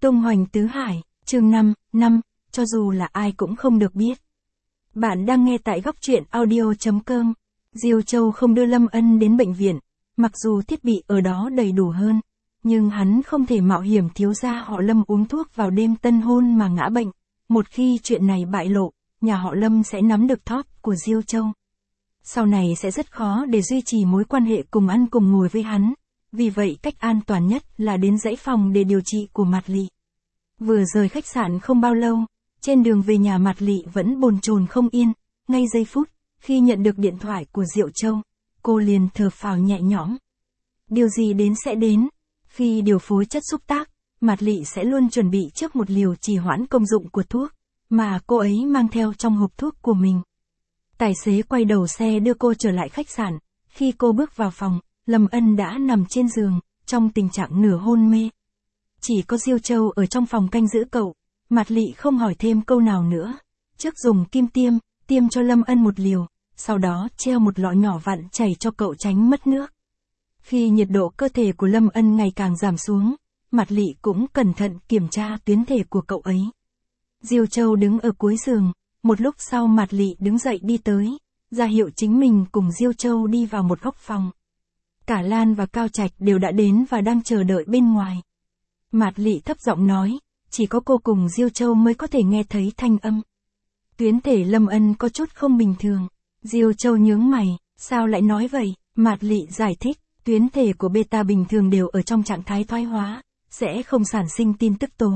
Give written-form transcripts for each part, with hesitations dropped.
Tung hoành tứ hải, chương 5, cho dù là ai cũng không được biết. Bạn đang nghe tại góc truyện audio.com. Diêu Châu không đưa Lâm Ân đến bệnh viện, mặc dù thiết bị ở đó đầy đủ hơn, nhưng hắn không thể mạo hiểm thiếu gia họ Lâm uống thuốc vào đêm tân hôn mà ngã bệnh. Một khi chuyện này bại lộ, nhà họ Lâm sẽ nắm được thóp của Diêu Châu. Sau này sẽ rất khó để duy trì mối quan hệ cùng ăn cùng ngồi với hắn. Vì vậy cách an toàn nhất là đến dãy phòng để điều trị của Mạt Lị. Vừa rời khách sạn không bao lâu, trên đường về nhà Mạt Lị vẫn bồn chồn không yên. Ngay giây phút, khi nhận được điện thoại của Diệu Châu, cô liền thở phào nhẹ nhõm. Điều gì đến sẽ đến. Khi điều phối chất xúc tác, Mạt Lị sẽ luôn chuẩn bị trước một liều trì hoãn công dụng của thuốc, mà cô ấy mang theo trong hộp thuốc của mình. Tài xế quay đầu xe đưa cô trở lại khách sạn. Khi cô bước vào phòng, Lâm Ân đã nằm trên giường, trong tình trạng nửa hôn mê. Chỉ có Diêu Châu ở trong phòng canh giữ cậu. Mạt Lị không hỏi thêm câu nào nữa. Trước dùng kim tiêm cho Lâm Ân một liều, sau đó treo một lọ nhỏ vặn chảy cho cậu tránh mất nước. Khi nhiệt độ cơ thể của Lâm Ân ngày càng giảm xuống, Mạt Lị cũng cẩn thận kiểm tra tuyến thể của cậu ấy. Diêu Châu đứng ở cuối giường, một lúc sau Mạt Lị đứng dậy đi tới, ra hiệu chính mình cùng Diêu Châu đi vào một góc phòng. Cả Lan và Cao Trạch đều đã đến và đang chờ đợi bên ngoài. Mạt Lị thấp giọng nói, chỉ có cô cùng Diêu Châu mới có thể nghe thấy thanh âm. Tuyến thể Lâm Ân có chút không bình thường. Diêu Châu nhướng mày, sao lại nói vậy? Mạt Lị giải thích, tuyến thể của beta bình thường đều ở trong trạng thái thoái hóa, sẽ không sản sinh tin tức tố.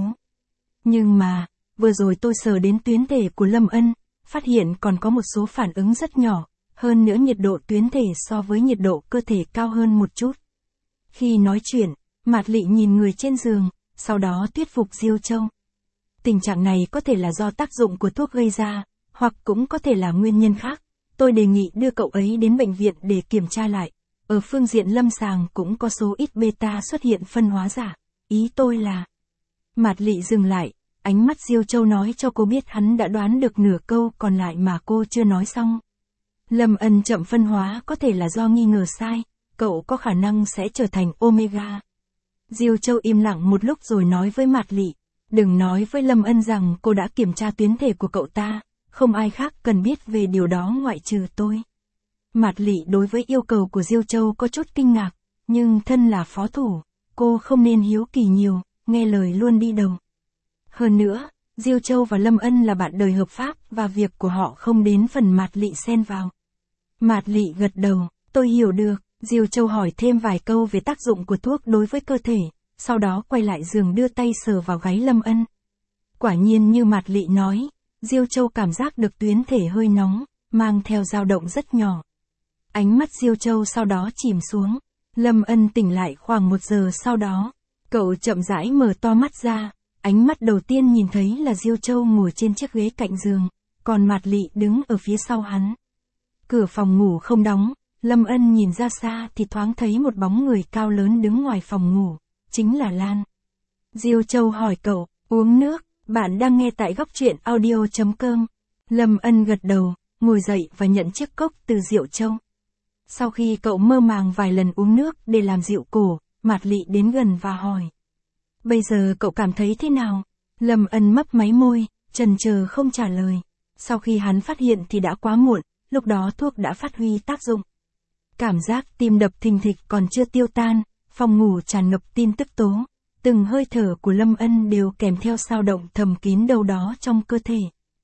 Nhưng mà, vừa rồi tôi sờ đến tuyến thể của Lâm Ân, phát hiện còn có một số phản ứng rất nhỏ, hơn nữa nhiệt độ tuyến thể so với nhiệt độ cơ thể cao hơn một chút. Khi nói chuyện, Mạt Lị nhìn người trên giường, sau đó thuyết phục Diêu Châu. Tình trạng này có thể là do tác dụng của thuốc gây ra, hoặc cũng có thể là nguyên nhân khác. Tôi đề nghị đưa cậu ấy đến bệnh viện để kiểm tra lại. Ở phương diện lâm sàng cũng có số ít beta xuất hiện phân hóa giả. Ý tôi là... Mạt Lị dừng lại, ánh mắt Diêu Châu nói cho cô biết hắn đã đoán được nửa câu còn lại mà cô chưa nói xong. Lâm Ân chậm phân hóa có thể là do nghi ngờ sai, cậu có khả năng sẽ trở thành Omega. Diêu Châu im lặng một lúc rồi nói với Mạt Lị, đừng nói với Lâm Ân rằng cô đã kiểm tra tuyến thể của cậu ta, không ai khác cần biết về điều đó ngoại trừ tôi. Mạt Lị đối với yêu cầu của Diêu Châu có chút kinh ngạc, nhưng thân là phó thủ, cô không nên hiếu kỳ nhiều, nghe lời luôn đi đầu. Hơn nữa, Diêu Châu và Lâm Ân là bạn đời hợp pháp và việc của họ không đến phần Mạt Lị xen vào. Mạt Lị gật đầu, tôi hiểu được. Diêu Châu hỏi thêm vài câu về tác dụng của thuốc đối với cơ thể, sau đó quay lại giường đưa tay sờ vào gáy Lâm Ân. Quả nhiên như Mạt Lị nói, Diêu Châu cảm giác được tuyến thể hơi nóng, mang theo dao động rất nhỏ. Ánh mắt Diêu Châu sau đó chìm xuống. Lâm Ân tỉnh lại khoảng 1 giờ sau đó. Cậu chậm rãi mở to mắt ra, ánh mắt đầu tiên nhìn thấy là Diêu Châu ngồi trên chiếc ghế cạnh giường, còn Mạt Lị đứng ở phía sau hắn. Cửa phòng ngủ không đóng. Lâm Ân nhìn ra xa thì thoáng thấy một bóng người cao lớn đứng ngoài phòng ngủ, chính là Lan. Diêu Châu hỏi cậu, uống nước, bạn đang nghe tại góc truyện audio.com. Lâm Ân gật đầu, ngồi dậy và nhận chiếc cốc từ Diệu Châu. Sau khi cậu mơ màng vài lần uống nước để làm dịu cổ, Mạt Lị đến gần và hỏi. Bây giờ cậu cảm thấy thế nào? Lâm Ân mấp máy môi, chần chờ không trả lời. Sau khi hắn phát hiện thì đã quá muộn, lúc đó thuốc đã phát huy tác dụng. Cảm giác tim đập thình thịch còn chưa tiêu tan, phòng ngủ tràn ngập tin tức tố, từng hơi thở của Lâm Ân đều kèm theo dao động thầm kín đâu đó trong cơ thể.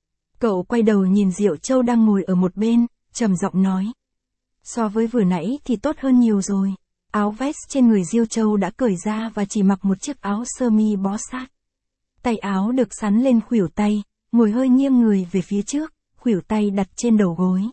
Cậu quay đầu nhìn Diệu Châu đang ngồi ở một bên, trầm giọng nói. So với vừa nãy thì tốt hơn nhiều rồi. Áo vest trên người Diêu Châu đã cởi ra và chỉ mặc một chiếc áo sơ mi bó sát. Tay áo được sắn lên khuỷu tay, ngồi hơi nghiêng người về phía trước, khuỷu tay đặt trên đầu gối.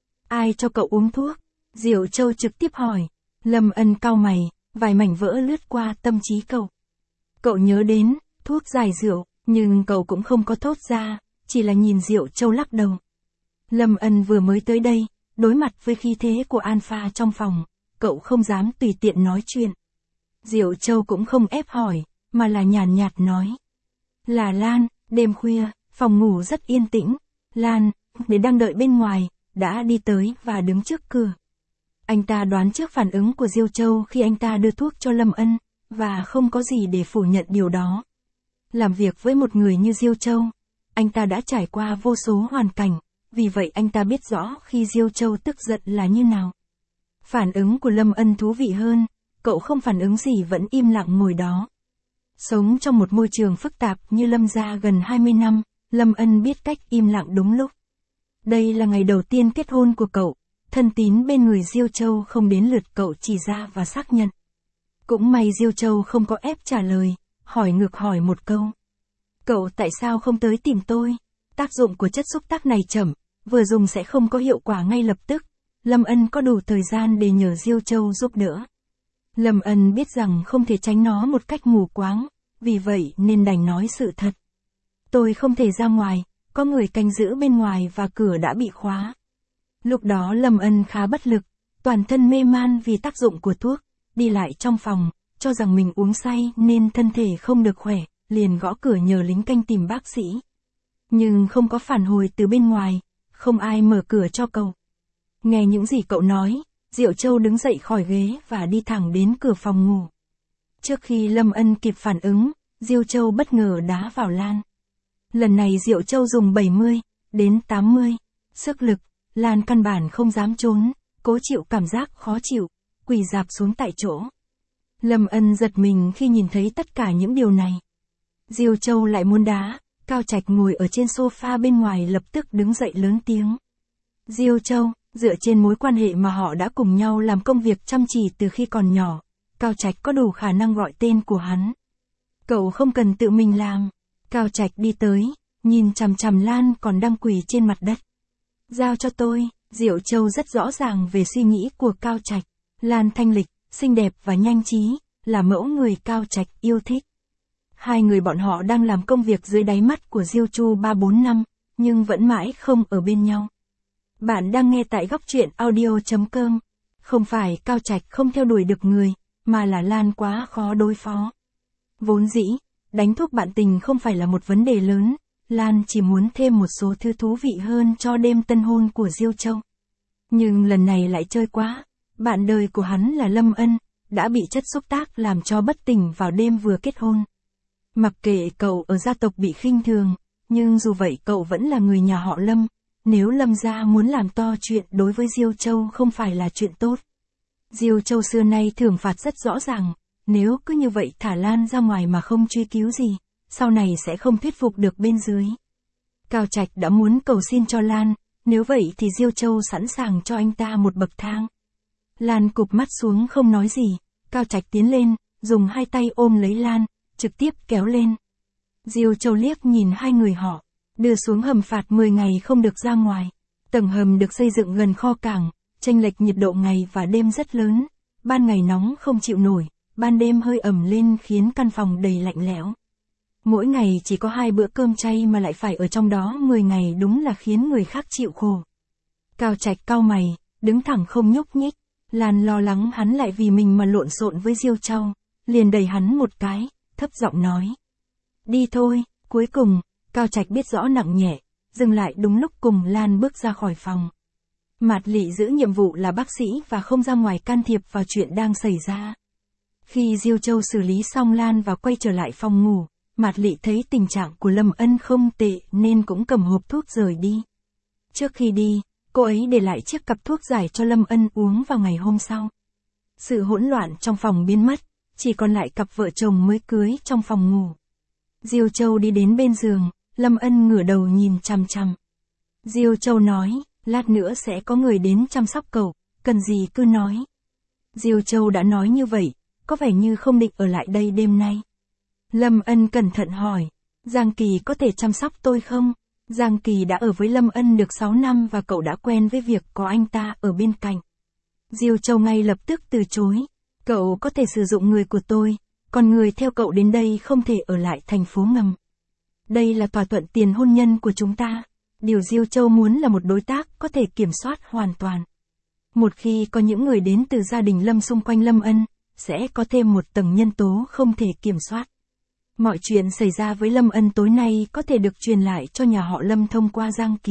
Ai cho cậu uống thuốc? Diệu Châu trực tiếp hỏi. Lâm Ân cau mày, vài mảnh vỡ lướt qua tâm trí cậu. Cậu nhớ đến, thuốc giải rượu, nhưng cậu cũng không có thốt ra, chỉ là nhìn Diệu Châu lắc đầu. Lâm Ân vừa mới tới đây, đối mặt với khí thế của Alpha trong phòng, cậu không dám tùy tiện nói chuyện. Diệu Châu cũng không ép hỏi, mà là nhàn nhạt nói. Là Lan, đêm khuya, phòng ngủ rất yên tĩnh. Lan, để đang đợi bên ngoài, đã đi tới và đứng trước cửa. Anh ta đoán trước phản ứng của Diêu Châu khi anh ta đưa thuốc cho Lâm Ân, và không có gì để phủ nhận điều đó. Làm việc với một người như Diêu Châu, anh ta đã trải qua vô số hoàn cảnh, vì vậy anh ta biết rõ khi Diêu Châu tức giận là như nào. Phản ứng của Lâm Ân thú vị hơn, cậu không phản ứng gì vẫn im lặng ngồi đó. Sống trong một môi trường phức tạp như Lâm gia gần 20 năm, Lâm Ân biết cách im lặng đúng lúc. Đây là ngày đầu tiên kết hôn của cậu, thân tín bên người Diêu Châu không đến lượt cậu chỉ ra và xác nhận. Cũng may Diêu Châu không có ép trả lời, hỏi ngược hỏi một câu. Cậu tại sao không tới tìm tôi? Tác dụng của chất xúc tác này chậm, vừa dùng sẽ không có hiệu quả ngay lập tức. Lâm Ân có đủ thời gian để nhờ Diêu Châu giúp đỡ. Lâm Ân biết rằng không thể tránh nó một cách mù quáng, vì vậy nên đành nói sự thật. Tôi không thể ra ngoài, có người canh giữ bên ngoài và cửa đã bị khóa. Lúc đó Lâm Ân khá bất lực, toàn thân mê man vì tác dụng của thuốc, đi lại trong phòng, cho rằng mình uống say nên thân thể không được khỏe, liền gõ cửa nhờ lính canh tìm bác sĩ. Nhưng không có phản hồi từ bên ngoài, không ai mở cửa cho cậu. Nghe những gì cậu nói, Diệu Châu đứng dậy khỏi ghế và đi thẳng đến cửa phòng ngủ. Trước khi Lâm Ân kịp phản ứng, Diêu Châu bất ngờ đá vào Lan. Lần này Diệu Châu dùng 70 đến 80 sức lực, Lan căn bản không dám trốn, cố chịu cảm giác khó chịu, quỳ rạp xuống tại chỗ. Lâm Ân giật mình khi nhìn thấy tất cả những điều này. Diêu Châu lại muốn đá, Cao Trạch ngồi ở trên sofa bên ngoài lập tức đứng dậy lớn tiếng. Diêu Châu, dựa trên mối quan hệ mà họ đã cùng nhau làm công việc chăm chỉ từ khi còn nhỏ, Cao Trạch có đủ khả năng gọi tên của hắn. Cậu không cần tự mình làm. Cao Trạch đi tới, nhìn chằm chằm Lan còn đang quỳ trên mặt đất. Giao cho tôi. Diệu Châu rất rõ ràng về suy nghĩ của Cao Trạch. Lan thanh lịch, xinh đẹp và nhanh trí, là mẫu người Cao Trạch yêu thích. Hai người bọn họ đang làm công việc dưới đáy mắt của Diêu Chu 3-4 năm, nhưng vẫn mãi không ở bên nhau. Bạn đang nghe tại góc truyện audio.com. Không phải Cao Trạch không theo đuổi được người, mà là Lan quá khó đối phó. Vốn dĩ, đánh thuốc bạn tình không phải là một vấn đề lớn, Lan chỉ muốn thêm một số thứ thú vị hơn cho đêm tân hôn của Diêu Châu. Nhưng lần này lại chơi quá, bạn đời của hắn là Lâm Ân, đã bị chất xúc tác làm cho bất tỉnh vào đêm vừa kết hôn. Mặc kệ cậu ở gia tộc bị khinh thường, nhưng dù vậy cậu vẫn là người nhà họ Lâm, nếu Lâm gia muốn làm to chuyện đối với Diêu Châu không phải là chuyện tốt. Diêu Châu xưa nay thưởng phạt rất rõ ràng, nếu cứ như vậy thả Lan ra ngoài mà không truy cứu gì, sau này sẽ không thuyết phục được bên dưới. Cao Trạch đã muốn cầu xin cho Lan, nếu vậy thì Diêu Châu sẵn sàng cho anh ta một bậc thang. Lan cụp mắt xuống không nói gì, Cao Trạch tiến lên, dùng hai tay ôm lấy Lan, trực tiếp kéo lên. Diêu Châu liếc nhìn hai người họ, đưa xuống hầm phạt 10 ngày không được ra ngoài. Tầng hầm được xây dựng gần kho cảng, chênh lệch nhiệt độ ngày và đêm rất lớn, ban ngày nóng không chịu nổi, ban đêm hơi ẩm lên khiến căn phòng đầy lạnh lẽo. Mỗi ngày chỉ có 2 bữa cơm chay mà lại phải ở trong đó 10 ngày đúng là khiến người khác chịu khổ. Cao Trạch cau mày, đứng thẳng không nhúc nhích, Lan lo lắng hắn lại vì mình mà lộn xộn với Diêu Châu, liền đẩy hắn một cái, thấp giọng nói. Đi thôi. Cuối cùng, Cao Trạch biết rõ nặng nhẹ, dừng lại đúng lúc cùng Lan bước ra khỏi phòng. Mạt Lị giữ nhiệm vụ là bác sĩ và không ra ngoài can thiệp vào chuyện đang xảy ra. Khi Diêu Châu xử lý xong Lan và quay trở lại phòng ngủ, Mạt Lị thấy tình trạng của Lâm Ân không tệ nên cũng cầm hộp thuốc rời đi. Trước khi đi, cô ấy để lại chiếc cặp thuốc giải cho Lâm Ân uống vào ngày hôm sau. Sự hỗn loạn trong phòng biến mất, chỉ còn lại cặp vợ chồng mới cưới trong phòng ngủ. Diêu Châu đi đến bên giường, Lâm Ân ngửa đầu nhìn chằm chằm. Diêu Châu nói, lát nữa sẽ có người đến chăm sóc cậu, cần gì cứ nói. Diêu Châu đã nói như vậy, có vẻ như không định ở lại đây đêm nay. Lâm Ân cẩn thận hỏi, Giang Kỳ có thể chăm sóc tôi không? Giang Kỳ đã ở với Lâm Ân được 6 năm và cậu đã quen với việc có anh ta ở bên cạnh. Diêu Châu ngay lập tức từ chối, cậu có thể sử dụng người của tôi, còn người theo cậu đến đây không thể ở lại thành phố ngầm. Đây là thỏa thuận tiền hôn nhân của chúng ta. Điều Diêu Châu muốn là một đối tác có thể kiểm soát hoàn toàn. Một khi có những người đến từ gia đình Lâm xung quanh Lâm Ân, sẽ có thêm một tầng nhân tố không thể kiểm soát. Mọi chuyện xảy ra với Lâm Ân tối nay có thể được truyền lại cho nhà họ Lâm thông qua Giang Kỳ.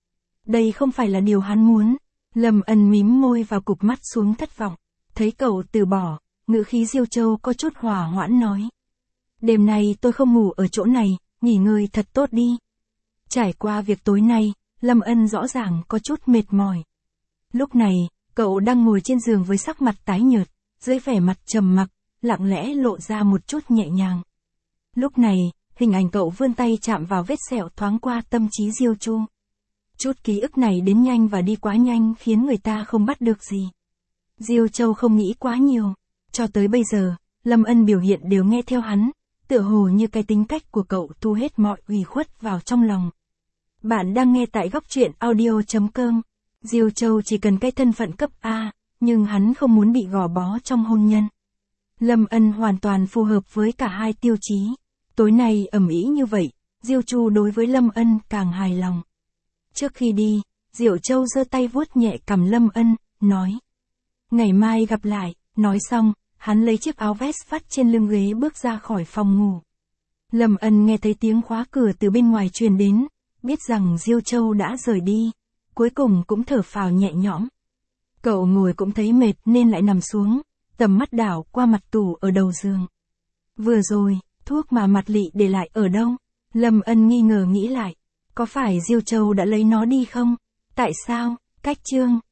Đây không phải là điều hắn muốn. Lâm Ân mím môi và cụp mắt xuống thất vọng. Thấy cậu từ bỏ, ngữ khí Diêu Châu có chút hòa hoãn nói. Đêm nay tôi không ngủ ở chỗ này, nghỉ ngơi thật tốt đi. Trải qua việc tối nay, Lâm Ân rõ ràng có chút mệt mỏi. Lúc này, cậu đang ngồi trên giường với sắc mặt tái nhợt, dưới vẻ mặt trầm mặc, lặng lẽ lộ ra một chút nhẹ nhàng. Lúc này, hình ảnh cậu vươn tay chạm vào vết sẹo thoáng qua tâm trí Diêu Chu. Chút ký ức này đến nhanh và đi quá nhanh khiến người ta không bắt được gì. Diêu Châu không nghĩ quá nhiều. Cho tới bây giờ, Lâm Ân biểu hiện đều nghe theo hắn, tựa hồ như cái tính cách của cậu thu hết mọi ủy khuất vào trong lòng. Bạn đang nghe tại góc truyện audio.com. Diêu Châu chỉ cần cái thân phận cấp A, nhưng hắn không muốn bị gò bó trong hôn nhân. Lâm Ân hoàn toàn phù hợp với cả hai tiêu chí. Tối nay ầm ĩ như vậy, Diêu Chu đối với Lâm Ân càng hài lòng. Trước khi đi, Diệu Châu giơ tay vuốt nhẹ cằm Lâm Ân, nói. Ngày mai gặp lại, nói xong, hắn lấy chiếc áo vest vắt trên lưng ghế bước ra khỏi phòng ngủ. Lâm Ân nghe thấy tiếng khóa cửa từ bên ngoài truyền đến, biết rằng Diêu Châu đã rời đi, cuối cùng cũng thở phào nhẹ nhõm. Cậu ngồi cũng thấy mệt nên lại nằm xuống, tầm mắt đảo qua mặt tủ ở đầu giường. Vừa rồi, thuốc mà Mạt Lị để lại ở đâu? Lâm Ân nghi ngờ nghĩ lại, có phải Diêu Châu đã lấy nó đi không? Tại sao? Cách chương